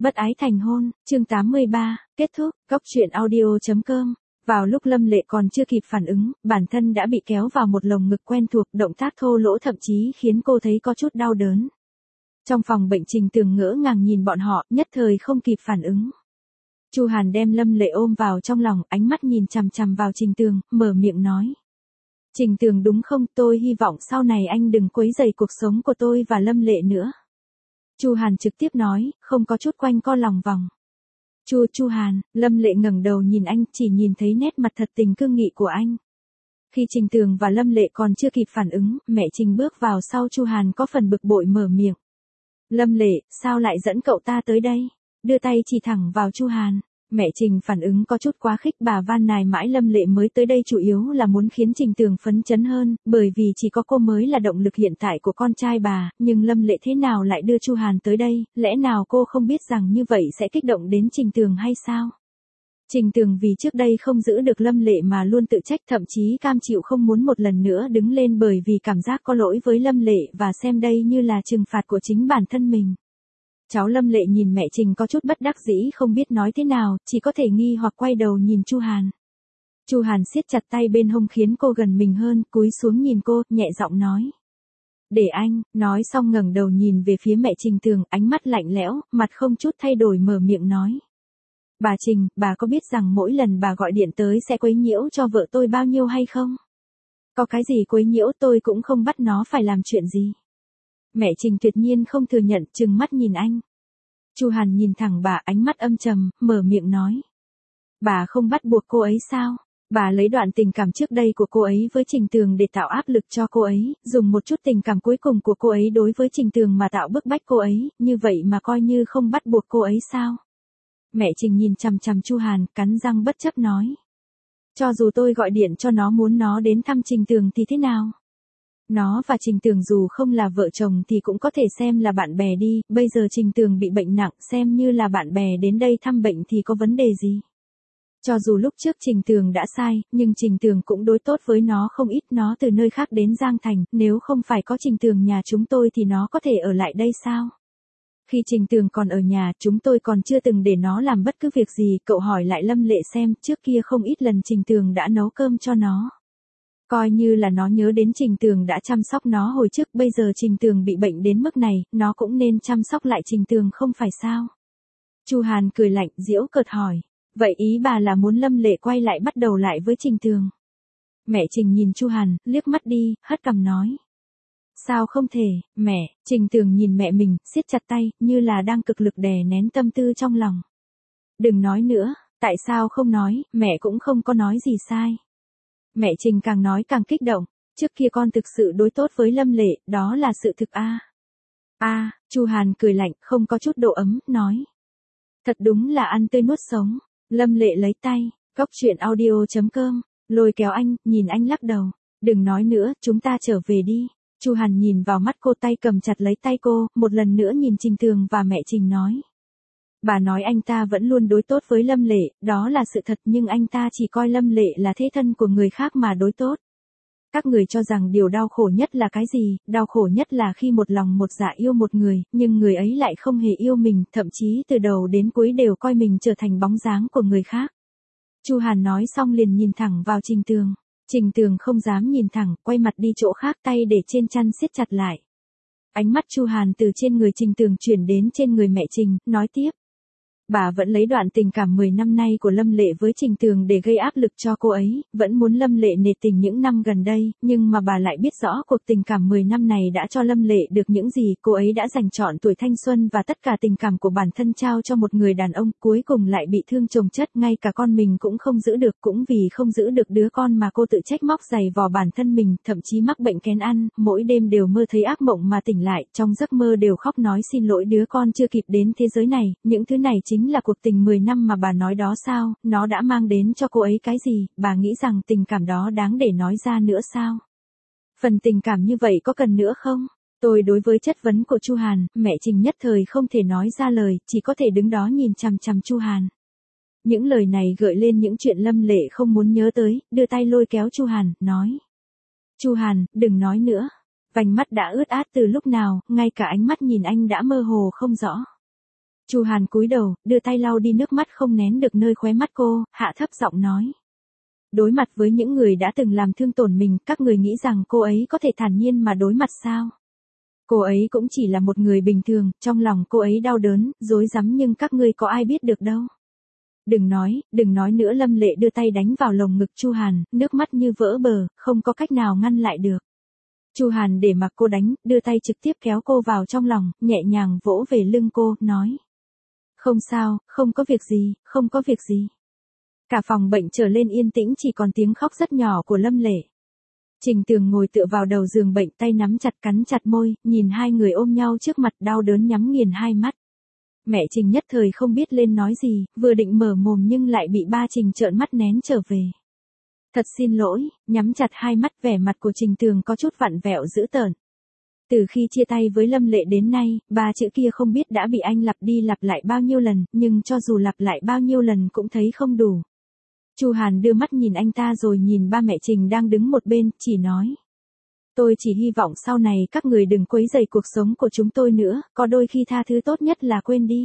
Bất ái thành hôn, chương 83, kết thúc, góc truyện audio.com. Vào lúc Lâm Lệ còn chưa kịp phản ứng, bản thân đã bị kéo vào một lồng ngực quen thuộc, động tác thô lỗ thậm chí khiến cô thấy có chút đau đớn. Trong phòng bệnh Trình Tường ngỡ ngàng nhìn bọn họ, nhất thời không kịp phản ứng. Chu Hàn đem Lâm Lệ ôm vào trong lòng, ánh mắt nhìn chằm chằm vào Trình Tường, mở miệng nói. Trình Tường đúng không, tôi hy vọng sau này anh đừng quấy rầy cuộc sống của tôi và Lâm Lệ nữa. Chu Hàn trực tiếp nói, không có chút quanh co lòng vòng. Chu Hàn, Lâm Lệ ngẩng đầu nhìn anh, chỉ nhìn thấy nét mặt thật tình cương nghị của anh. Khi Trình Tường và Lâm Lệ còn chưa kịp phản ứng, mẹ Trình bước vào sau Chu Hàn có phần bực bội mở miệng. Lâm Lệ, sao lại dẫn cậu ta tới đây? Đưa tay chỉ thẳng vào Chu Hàn. Mẹ Trình phản ứng có chút quá khích, bà van nài mãi Lâm Lệ mới tới đây chủ yếu là muốn khiến Trình Tường phấn chấn hơn, bởi vì chỉ có cô mới là động lực hiện tại của con trai bà, nhưng Lâm Lệ thế nào lại đưa Chu Hàn tới đây, lẽ nào cô không biết rằng như vậy sẽ kích động đến Trình Tường hay sao? Trình Tường vì trước đây không giữ được Lâm Lệ mà luôn tự trách, thậm chí cam chịu không muốn một lần nữa đứng lên bởi vì cảm giác có lỗi với Lâm Lệ và xem đây như là trừng phạt của chính bản thân mình. Cháu Lâm Lệ nhìn mẹ Trình có chút bất đắc dĩ không biết nói thế nào, chỉ có thể nghi hoặc quay đầu nhìn Chu Hàn. Chu Hàn siết chặt tay bên hông khiến cô gần mình hơn, cúi xuống nhìn cô, nhẹ giọng nói. Để anh, nói xong ngẩng đầu nhìn về phía mẹ Trình Tường, ánh mắt lạnh lẽo, mặt không chút thay đổi mở miệng nói. Bà Trình, bà có biết rằng mỗi lần bà gọi điện tới sẽ quấy nhiễu cho vợ tôi bao nhiêu hay không? Có cái gì quấy nhiễu tôi cũng không bắt nó phải làm chuyện gì. Mẹ Trình tuyệt nhiên không thừa nhận, trừng mắt nhìn anh. Chu Hàn nhìn thẳng bà, ánh mắt âm trầm, mở miệng nói. Bà không bắt buộc cô ấy sao? Bà lấy đoạn tình cảm trước đây của cô ấy với Trình Tường để tạo áp lực cho cô ấy, dùng một chút tình cảm cuối cùng của cô ấy đối với Trình Tường mà tạo bức bách cô ấy, như vậy mà coi như không bắt buộc cô ấy sao? Mẹ Trình nhìn chằm chằm Chu Hàn, cắn răng bất chấp nói. Cho dù tôi gọi điện cho nó muốn nó đến thăm Trình Tường thì thế nào? Nó và Trình Tường dù không là vợ chồng thì cũng có thể xem là bạn bè đi, bây giờ Trình Tường bị bệnh nặng, xem như là bạn bè đến đây thăm bệnh thì có vấn đề gì? Cho dù lúc trước Trình Tường đã sai, nhưng Trình Tường cũng đối tốt với nó không ít, nó từ nơi khác đến Giang Thành, nếu không phải có Trình Tường nhà chúng tôi thì nó có thể ở lại đây sao? Khi Trình Tường còn ở nhà, chúng tôi còn chưa từng để nó làm bất cứ việc gì, cậu hỏi lại Lâm Lệ xem, trước kia không ít lần Trình Tường đã nấu cơm cho nó. Coi như là nó nhớ đến Trình Tường đã chăm sóc nó hồi trước, bây giờ Trình Tường bị bệnh đến mức này, nó cũng nên chăm sóc lại Trình Tường không phải sao? Chu Hàn cười lạnh, giễu cợt hỏi, vậy ý bà là muốn Lâm Lệ quay lại bắt đầu lại với Trình Tường? Mẹ Trình nhìn Chu Hàn, liếc mắt đi, hất cằm nói. Sao không thể, mẹ? Trình Tường nhìn mẹ mình, siết chặt tay, như là đang cực lực đè nén tâm tư trong lòng. Đừng nói nữa, tại sao không nói, mẹ cũng không có nói gì sai. Mẹ Trình càng nói càng kích động, trước kia con thực sự đối tốt với Lâm Lệ, đó là sự thực a. Chu Hàn cười lạnh, không có chút độ ấm, nói. Thật đúng là ăn tươi nuốt sống. Lâm Lệ lấy tay, góc truyện audio.com, lôi kéo anh, nhìn anh lắc đầu. Đừng nói nữa, chúng ta trở về đi. Chu Hàn nhìn vào mắt cô, tay cầm chặt lấy tay cô, một lần nữa nhìn Trình Tường và mẹ Trình nói. Bà nói anh ta vẫn luôn đối tốt với Lâm Lệ, đó là sự thật, nhưng anh ta chỉ coi Lâm Lệ là thế thân của người khác mà đối tốt. Các người cho rằng điều đau khổ nhất là cái gì? Đau khổ nhất là khi một lòng một dạ yêu một người, nhưng người ấy lại không hề yêu mình, thậm chí từ đầu đến cuối đều coi mình trở thành bóng dáng của người khác. Chu Hàn nói xong liền nhìn thẳng vào Trình Tường. Trình Tường không dám nhìn thẳng, quay mặt đi chỗ khác, tay để trên chăn siết chặt lại. Ánh mắt Chu Hàn từ trên người Trình Tường chuyển đến trên người mẹ Trình, nói tiếp. Bà vẫn lấy đoạn tình cảm 10 năm nay của Lâm Lệ với Trình Tường để gây áp lực cho cô ấy, vẫn muốn Lâm Lệ nể tình những năm gần đây, nhưng mà bà lại biết rõ cuộc tình cảm 10 năm này đã cho Lâm Lệ được những gì, cô ấy đã dành trọn tuổi thanh xuân và tất cả tình cảm của bản thân trao cho một người đàn ông, cuối cùng lại bị thương chồng chất, ngay cả con mình cũng không giữ được, cũng vì không giữ được đứa con mà cô tự trách móc giày vò bản thân mình, thậm chí mắc bệnh kén ăn, mỗi đêm đều mơ thấy ác mộng mà tỉnh lại, trong giấc mơ đều khóc nói xin lỗi đứa con chưa kịp đến thế giới này, những thứ này chính là cuộc tình 10 năm mà bà nói đó sao, nó đã mang đến cho cô ấy cái gì, bà nghĩ rằng tình cảm đó đáng để nói ra nữa sao? Phần tình cảm như vậy có cần nữa không? Tôi đối với chất vấn của Chu Hàn, mẹ Trình nhất thời không thể nói ra lời, chỉ có thể đứng đó nhìn chằm chằm Chu Hàn. Những lời này gợi lên những chuyện Lâm Lệ không muốn nhớ tới, đưa tay lôi kéo Chu Hàn, nói. Chu Hàn, đừng nói nữa. Vành mắt đã ướt át từ lúc nào, ngay cả ánh mắt nhìn anh đã mơ hồ không rõ. Chu Hàn cúi đầu, đưa tay lau đi nước mắt không nén được nơi khóe mắt cô, hạ thấp giọng nói. Đối mặt với những người đã từng làm thương tổn mình, các người nghĩ rằng cô ấy có thể thản nhiên mà đối mặt sao? Cô ấy cũng chỉ là một người bình thường, trong lòng cô ấy đau đớn, rối rắm nhưng các ngươi có ai biết được đâu. Đừng nói nữa. Lâm Lệ đưa tay đánh vào lồng ngực Chu Hàn, nước mắt như vỡ bờ, không có cách nào ngăn lại được. Chu Hàn để mặc cô đánh, đưa tay trực tiếp kéo cô vào trong lòng, nhẹ nhàng vỗ về lưng cô, nói. Không sao, không có việc gì, không có việc gì. Cả phòng bệnh trở lên yên tĩnh, chỉ còn tiếng khóc rất nhỏ của Lâm Lệ. Trình Tường ngồi tựa vào đầu giường bệnh, tay nắm chặt cắn chặt môi, nhìn hai người ôm nhau trước mặt, đau đớn nhắm nghiền hai mắt. Mẹ Trình nhất thời không biết lên nói gì, vừa định mở mồm nhưng lại bị ba Trình trợn mắt nén trở về. Thật xin lỗi, nhắm chặt hai mắt, vẻ mặt của Trình Tường có chút vặn vẹo dữ tợn. Từ khi chia tay với Lâm Lệ đến nay, ba chữ kia không biết đã bị anh lặp đi lặp lại bao nhiêu lần, nhưng cho dù lặp lại bao nhiêu lần cũng thấy không đủ. Chu Hàn đưa mắt nhìn anh ta rồi nhìn ba mẹ Trình đang đứng một bên, chỉ nói. Tôi chỉ hy vọng sau này các người đừng quấy rầy cuộc sống của chúng tôi nữa, có đôi khi tha thứ tốt nhất là quên đi.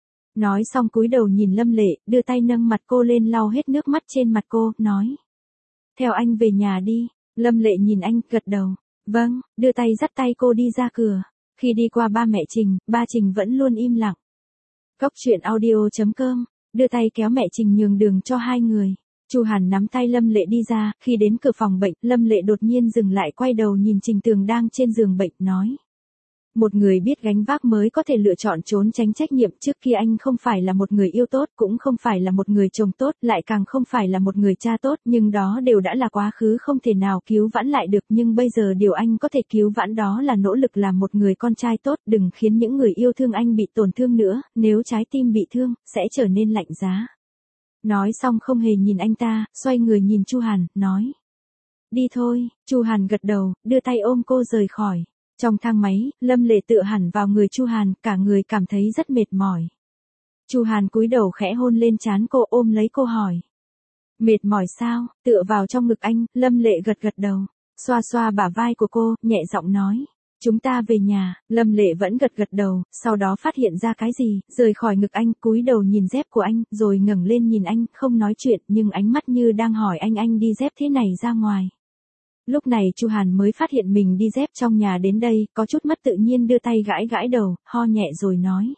Nói xong cúi đầu nhìn Lâm Lệ, đưa tay nâng mặt cô lên lau hết nước mắt trên mặt cô, nói. Theo anh về nhà đi. Lâm Lệ nhìn anh, gật đầu. Vâng, đưa tay dắt tay cô đi ra cửa. Khi đi qua ba mẹ Trình, ba Trình vẫn luôn im lặng. Góc truyện audio.com, đưa tay kéo mẹ Trình nhường đường cho hai người. Chu Hàn nắm tay Lâm Lệ đi ra, khi đến cửa phòng bệnh, Lâm Lệ đột nhiên dừng lại, quay đầu nhìn Trình Tường đang trên giường bệnh, nói. Một người biết gánh vác mới có thể lựa chọn trốn tránh trách nhiệm, trước kia anh không phải là một người yêu tốt, cũng không phải là một người chồng tốt, lại càng không phải là một người cha tốt, nhưng đó đều đã là quá khứ không thể nào cứu vãn lại được, nhưng bây giờ điều anh có thể cứu vãn đó là nỗ lực làm một người con trai tốt, đừng khiến những người yêu thương anh bị tổn thương nữa, nếu trái tim bị thương, sẽ trở nên lạnh giá. Nói xong không hề nhìn anh ta, xoay người nhìn Chu Hàn, nói. Đi thôi. Chu Hàn gật đầu, đưa tay ôm cô rời khỏi. Trong thang máy, Lâm Lệ tựa hẳn vào người Chu Hàn, cả người cảm thấy rất mệt mỏi. Chu Hàn cúi đầu khẽ hôn lên trán cô, ôm lấy cô hỏi. Mệt mỏi sao? Tựa vào trong ngực anh, Lâm Lệ gật đầu, xoa xoa bả vai của cô, nhẹ giọng nói. Chúng ta về nhà. Lâm Lệ vẫn gật đầu, sau đó phát hiện ra cái gì, rời khỏi ngực anh, cúi đầu nhìn dép của anh, rồi ngẩng lên nhìn anh, không nói chuyện, nhưng ánh mắt như đang hỏi anh đi dép thế này ra ngoài. Lúc này Chu Hàn mới phát hiện mình đi dép trong nhà đến đây, có chút mất tự nhiên, đưa tay gãi đầu, ho nhẹ rồi nói.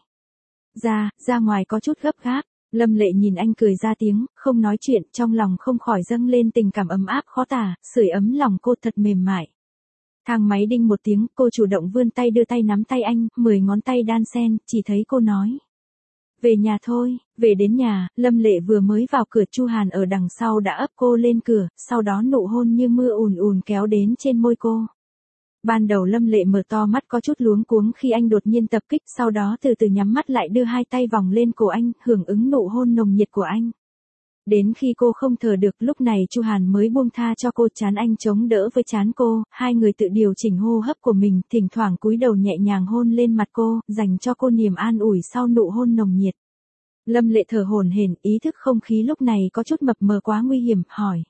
Ra ngoài có chút gấp gáp. Lâm Lệ nhìn anh cười ra tiếng, không nói chuyện, trong lòng không khỏi dâng lên tình cảm ấm áp khó tả, sưởi ấm lòng cô thật mềm mại. Thang máy đinh một tiếng, cô chủ động vươn tay đưa tay nắm tay anh, 10 ngón tay đan xen, chỉ thấy cô nói. Về nhà thôi. Về đến nhà, Lâm Lệ vừa mới vào cửa, Chu Hàn ở đằng sau đã ấp cô lên cửa, sau đó nụ hôn như mưa ùn kéo đến trên môi cô. Ban đầu Lâm Lệ mở to mắt có chút luống cuống khi anh đột nhiên tập kích, sau đó từ từ nhắm mắt lại, đưa hai tay vòng lên cổ anh, hưởng ứng nụ hôn nồng nhiệt của anh. Đến khi cô không thở được, lúc này Chu Hàn mới buông tha cho cô, trán anh chống đỡ với trán cô, hai người tự điều chỉnh hô hấp của mình, thỉnh thoảng cúi đầu nhẹ nhàng hôn lên mặt cô, dành cho cô niềm an ủi sau nụ hôn nồng nhiệt. Lâm Lệ thở hổn hển, ý thức không khí lúc này có chút mập mờ quá nguy hiểm, hỏi.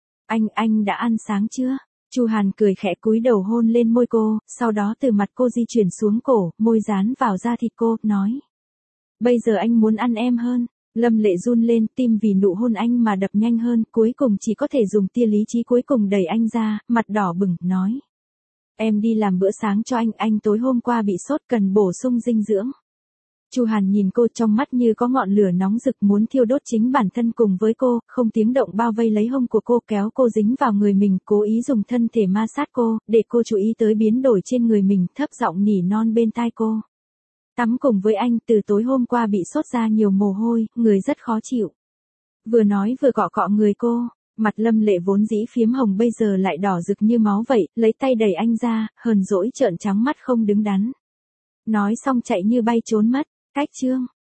Anh đã ăn sáng chưa? Chu Hàn cười khẽ cúi đầu hôn lên môi cô, sau đó từ mặt cô di chuyển xuống cổ, môi dán vào da thịt cô, nói. Bây giờ anh muốn ăn em hơn. Lâm Lệ run lên, tim vì nụ hôn anh mà đập nhanh hơn, cuối cùng chỉ có thể dùng tia lý trí cuối cùng đẩy anh ra, mặt đỏ bừng, nói. Em đi làm bữa sáng cho anh tối hôm qua bị sốt, cần bổ sung dinh dưỡng. Chu Hàn nhìn cô, trong mắt như có ngọn lửa nóng rực muốn thiêu đốt chính bản thân cùng với cô, không tiếng động bao vây lấy hông của cô, kéo cô dính vào người mình, cố ý dùng thân thể ma sát cô, để cô chú ý tới biến đổi trên người mình, thấp giọng nỉ non bên tai cô. Tắm cùng với anh, từ tối hôm qua bị sốt ra nhiều mồ hôi, người rất khó chịu. Vừa nói vừa cọ cọ người cô, mặt Lâm Lệ vốn dĩ phiếm hồng bây giờ lại đỏ rực như máu vậy, lấy tay đẩy anh ra, hờn dỗi trợn trắng mắt không đứng đắn. Nói xong chạy như bay trốn mất. Cách chương